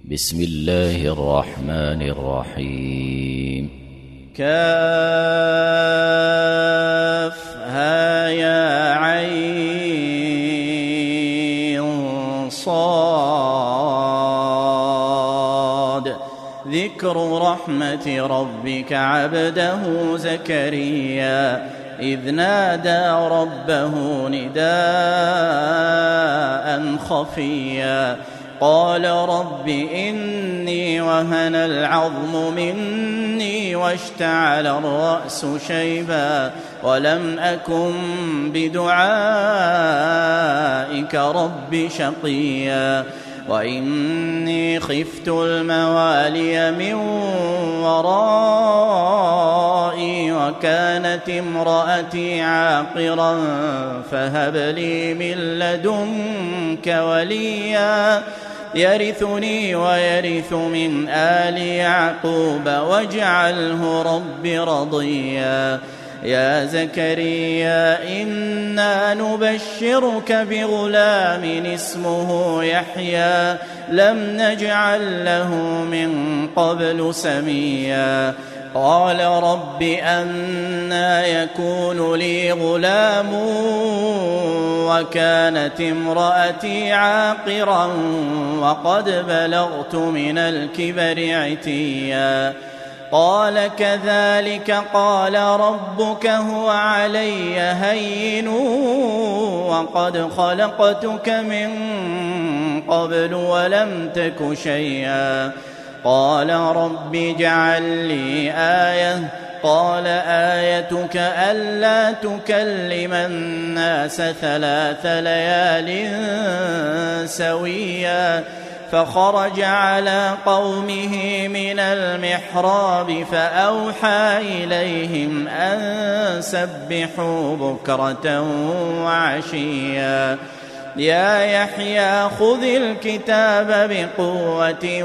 بسم الله الرحمن الرحيم. كافها يا عين صاد. ذكر رحمة ربك عبده زكريا إذ نادى ربه نداء خفيا قال رب إني وهن العظم مني واشتعل الرأس شيبا ولم أكن بدعائك رب شقيا وإني خفت الموالي من ورائي وكانت امرأتي عاقرا فهب لي من لدنك وليا يرثني ويرث من آل يعقوب واجعله رب رضيا. يا زكريا إنا نبشرك بغلام اسمه يحيى لم نجعل له من قبل سميا قال رب أنى يكون لي غلام وكانت امرأتي عاقرا وقد بلغت من الكبر عتيا قال كذلك قال ربك هو علي هين وقد خلقتك من قبل ولم تك شيئا قال رب اجعل لي آية قال آيتك ألا تكلم الناس 3 ليال سويا فخرج على قومه من المحراب فأوحى إليهم أن سبحوا بكرة وعشيا يا يحيى خذ الكتاب بقوة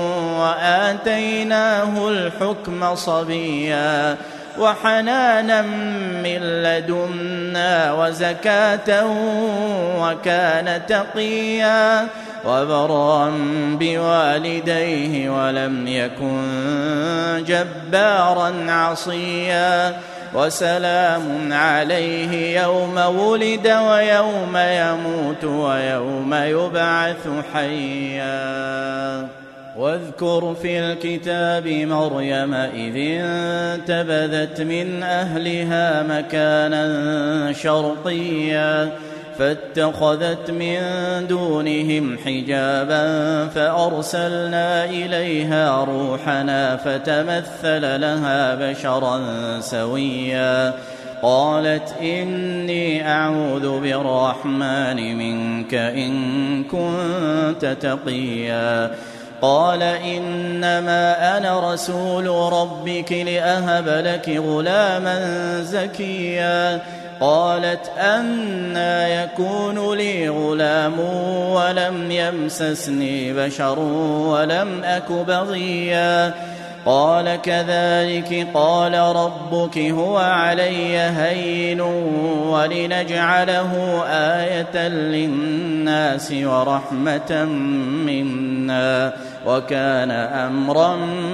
وآتيناه الحكم صبيا وحنانا من لدنا وزكاة وكان تقيا وبرا بوالديه ولم يكن جبارا عصيا وسلام عليه يوم ولد ويوم يموت ويوم يبعث حيا. واذكر في الكتاب مريم إذ انتبذت من أهلها مكانا شرقيا فاتخذت من دونهم حجابا فأرسلنا إليها روحنا فتمثل لها بشرا سويا قالت إني أعوذ بالرحمن منك إن كنت تقيا قال إنما أنا رسول ربك لأهب لك غلاما زكيا قالت أنى يكون لي غلام ولم يمسسني بشر ولم أك بغيا قال كذلك قال ربك هو علي هين ولنجعله آية للناس ورحمة منا وكان أمرا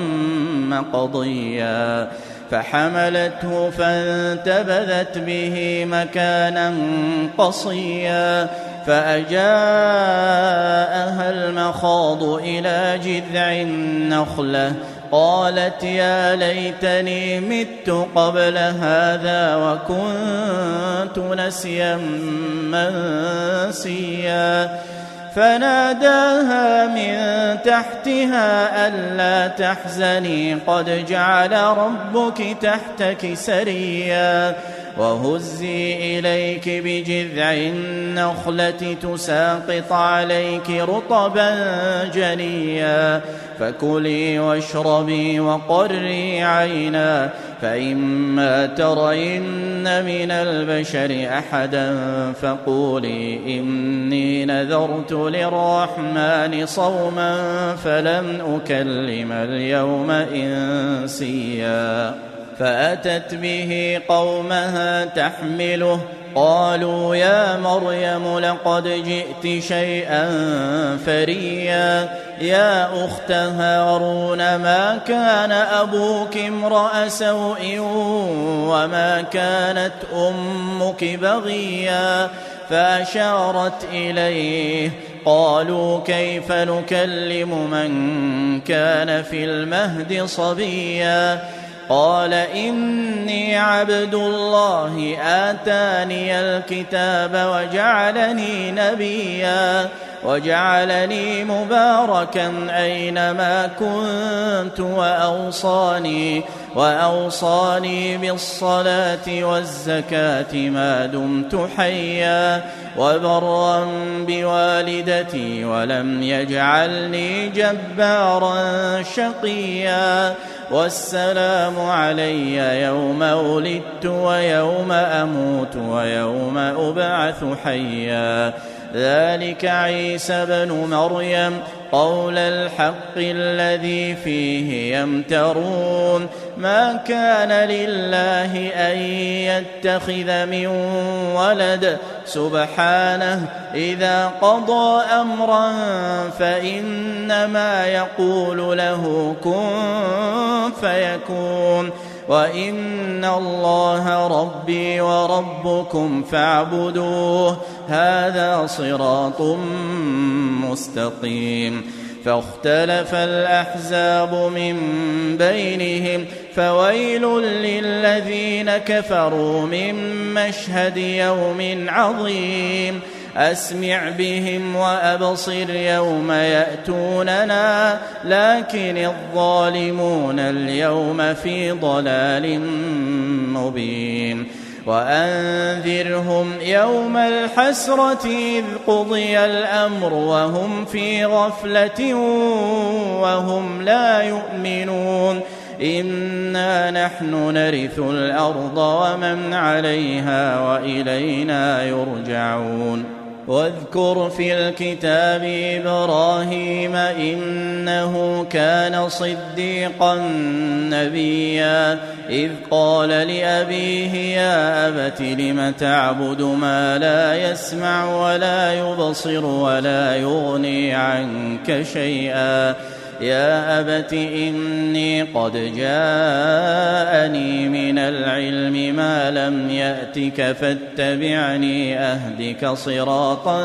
مقضيا فحملته فانتبذت به مكانا قصيا فأجاءها المخاض إلى جذع النخلة قالت يا ليتني مت قبل هذا وكنت نسيا منسيا فناداها من تحتها ألا تحزني قد جعل ربك تحتك سريا وهزي إليك بجذع النخلة تساقط عليك رطبا جنيا فكلي واشربي وقري عينا فإما ترين من البشر أحدا فقولي إني نذرت للرحمن صوما فلن أكلم اليوم إنسيا فأتت به قومها تحمله قالوا يا مريم لقد جئت شيئا فريا يا أخت هارون ما كان أبوك امرأ سوء وما كانت أمك بغيا فأشارت إليه قالوا كيف نكلم من كان في المهد صبيا قال إني عبد الله آتاني الكتاب وجعلني نبيا وجعلني مباركا أينما كنت وأوصاني بالصلاة والزكاة ما دمت حيا وبرا بوالدتي ولم يجعلني جبارا شقيا والسلام علي يوم ولدت ويوم أموت ويوم أبعث حيا ذلك عيسى بن مريم قول الحق الذي فيه يمترون ما كان لله أن يتخذ من ولد سبحانه إذا قضى أمرا فإنما يقول له كن فيكون وإن الله ربي وربكم فاعبدوه هذا صراط مستقيم فاختلف الأحزاب من بينهم فويل للذين كفروا من مشهد يوم عظيم أسمع بهم وأبصر يوم يأتوننا لكن الظالمون اليوم في ضلال مبين وأنذرهم يوم الحسرة إذ قضي الأمر وهم في غفلة وهم لا يؤمنون إنا نحن نرث الأرض ومن عليها وإلينا يرجعون واذكر في الكتاب إبراهيم إنه كان صديقا نبيا إذ قال لأبيه يا أبت لم تعبد ما لا يسمع ولا يبصر ولا يغني عنك شيئا يا أبت إني قد جاءني من العلم ما لم يأتك فاتبعني أهدك صراطا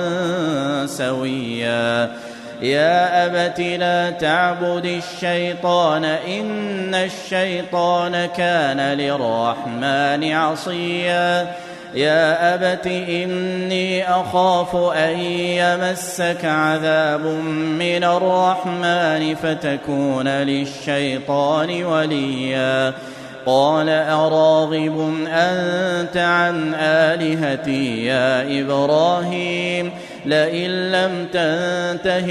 سويا يا أبت لا تعبد الشيطان إن الشيطان كان للرحمن عصيا يا أبت إني أخاف أن يمسك عذاب من الرحمن فتكون للشيطان وليا قال أراغب أنت عن آلهتي يا إبراهيم لئن لم تنته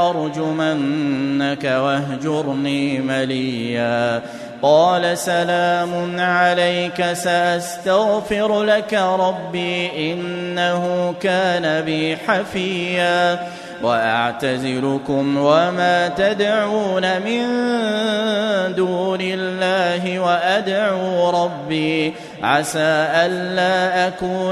لأرجمنك واهجرني مليا قال سلام عليك سأستغفر لك ربي إنه كان بي حفيا وأعتزلكم وما تدعون من دون الله وأدعو ربي عسى ألا أكون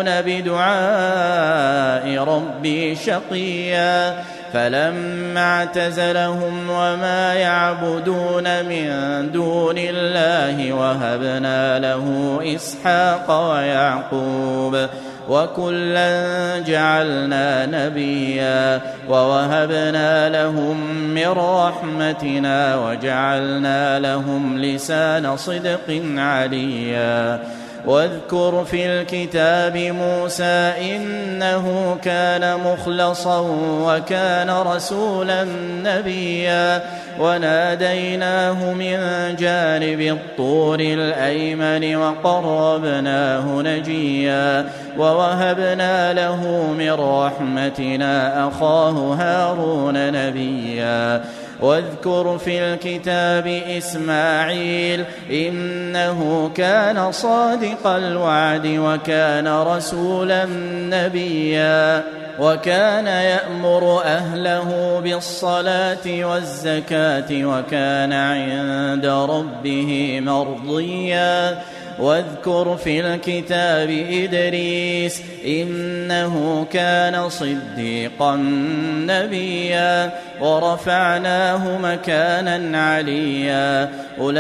بدعاء ربي شقيا فلما اعتزلهم وما يعبدون من دون الله وهبنا له إسحاق ويعقوب وكلا جعلنا نبيا ووهبنا لهم من رحمتنا وجعلنا لهم لسان صدق عليا واذكر في الكتاب موسى إنه كان مخلصا وكان رسولا نبيا وناديناه من جانب الطور الأيمن وقربناه نجيا ووهبنا له من رحمتنا أخاه هارون نبيا واذكر في الكتاب إسماعيل إنه كان صادق الوعد وكان رسولا نبيا وكان يأمر أهله بالصلاة والزكاة وكان عند ربه مرضيا واذكر في الكتاب إدريس إنه كان صديقا نبيا ورفعناه مكانا عليا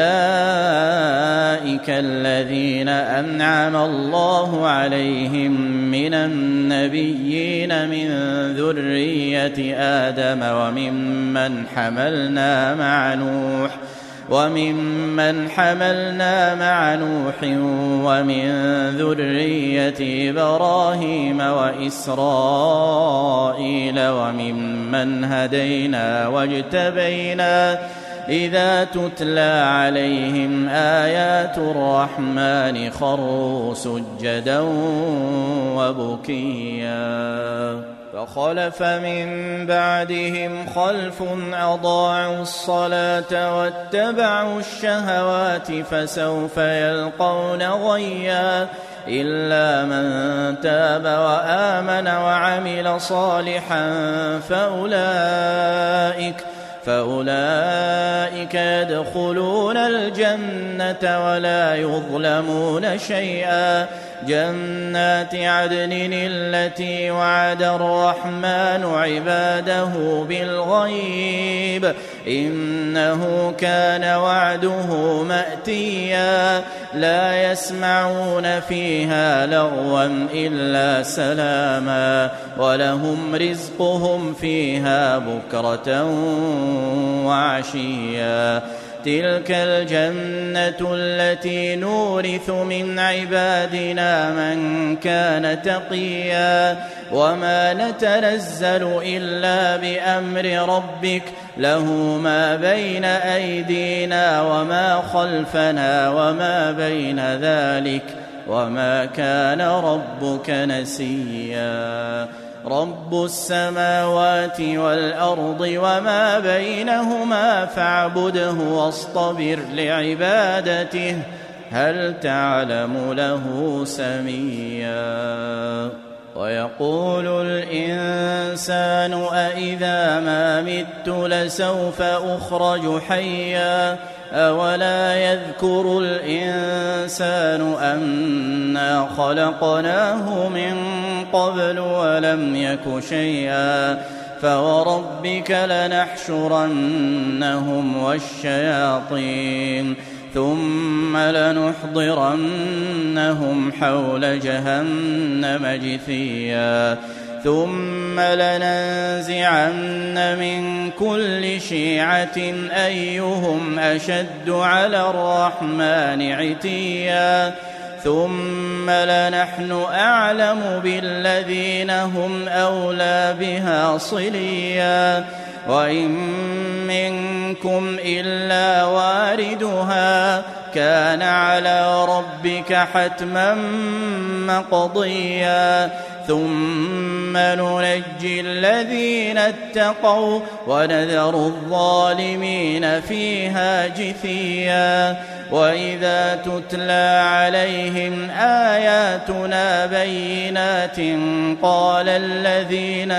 أولئك الذين أنعم الله عليهم من النبيين من ذرية آدم وممن حملنا مع نوح ومن ذرية إبراهيم وإسرائيل وممن هدينا واجتبينا إذا تتلى عليهم آيات الرحمن خروا سجدا وبكيا فخلف من بعدهم خلف أضاعوا الصلاة واتبعوا الشهوات فسوف يلقون غيا إلا من تاب وآمن وعمل صالحا فأولئك يدخلون الجنة ولا يظلمون شيئا جنات عدن التي وعد الرحمن عباده بالغيب إنه كان وعده مأتيا لا يسمعون فيها لغوا إلا سلاما ولهم رزقهم فيها بكرة وعشيا تلك الجنة التي نورث من عبادنا من كان تقيا وما نتنزل إلا بأمر ربك له ما بين أيدينا وما خلفنا وما بين ذلك وما كان ربك نسيا رب السماوات والأرض وما بينهما فاعبده واصطبر لعبادته هل تعلم له سميا ويقول الإنسان أإذا ما مت لسوف أخرج حيا أولا يذكر الإنسان أنا خلقناه من قبل ولم يك شيئا فوربك لنحشرنهم والشياطين ثم لنحضرنهم حول جهنم جثيا ثم لننزعن من كل شيعة أيهم أشد على الرحمن عتيا ثم لنحن أعلم بالذين هم أولى بها صليا وإن منكم إلا واردها كان على ربك حتما مقضيا ثم ننجي الذين اتقوا ونذر الظالمين فيها جثيا وإذا تتلى عليهم آياتنا بينات قال الذين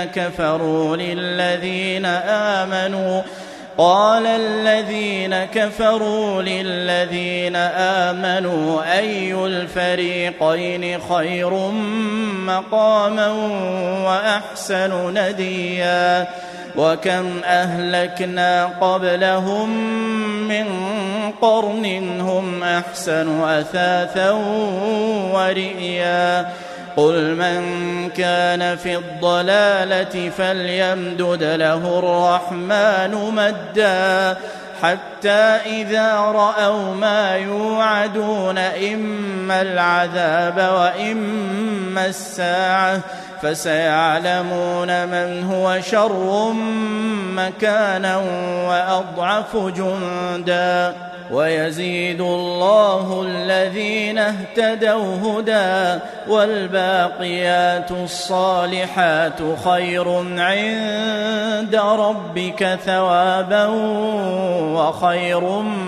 كفروا للذين آمنوا أي الفريقين خير مقاما وأحسن نديا وكم أهلكنا قبلهم من قرن هم أحسن أثاثا ورئيا قل من كان في الضلالة فليمدد له الرحمن مدا حتى إذا رأوا ما يوعدون إما العذاب وإما الساعة فسيعلمون من هو شر مكانا وأضعف جندا ويزيد الله الذين اهتدوا هدى والباقيات الصالحات خير عند ربك ثوابا وخير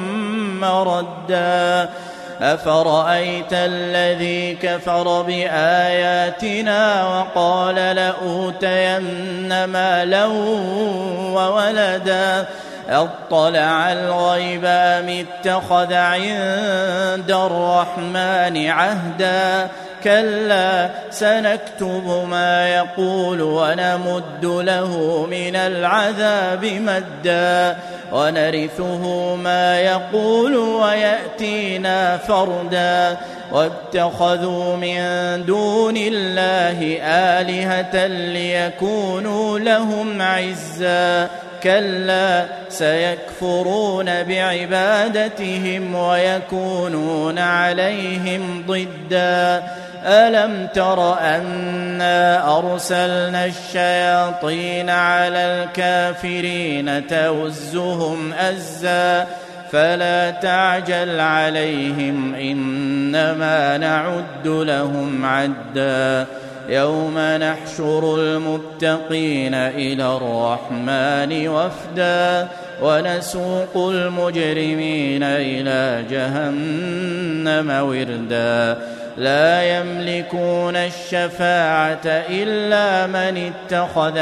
مردا أفرأيت الذي كفر بآياتنا وقال لأوتين مالا وولدا أطلع الغيب أم اتخذ عند الرحمن عهدا كلا سنكتب ما يقول ونمد له من العذاب مدا ونرثه ما يقول ويأتينا فردا واتخذوا من دون الله آلهة ليكونوا لهم عزا كلا سيكفرون بعبادتهم ويكونون عليهم ضدا ألم تر أنا أرسلنا الشياطين على الكافرين تؤزهم أزا فلا تعجل عليهم إنما نعد لهم عدا يوم نحشر المتقين إلى الرحمن وفدا ونسوق المجرمين إلى جهنم وردا لا يملكون الشفاعة إلا من اتخذ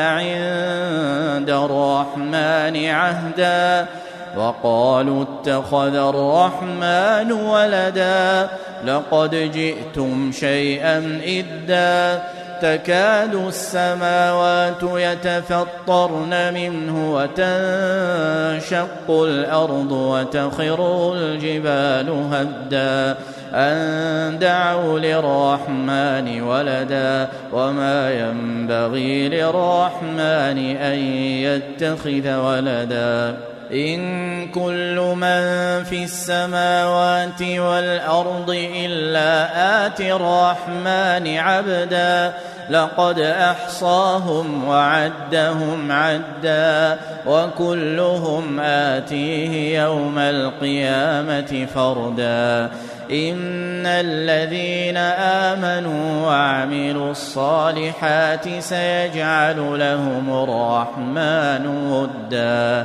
عند الرحمن عهدا وقالوا اتخذ الرحمن ولدا لقد جئتم شيئا إدا تكاد السماوات يتفطرن منه وتنشق الأرض وتخر الجبال هدا أن دعوا للرحمن ولدا وما ينبغي للرحمن أن يتخذ ولدا إن كل من في السماوات والأرض إلا آتي الرحمن عبدا لقد أحصاهم وعدهم عدا وكلهم آتيه يوم القيامة فردا إن الذين آمنوا وعملوا الصالحات سيجعل لهم الرحمن ودا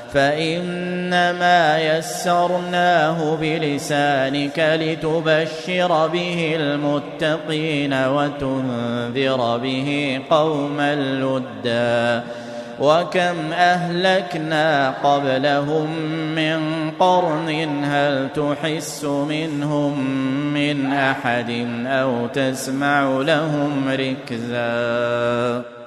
فإنما يسرناه بلسانك لتبشر به المتقين وتنذر به قوما لدا وكم أهلكنا قبلهم من قرن هل تحس منهم من أحد أو تسمع لهم ركزا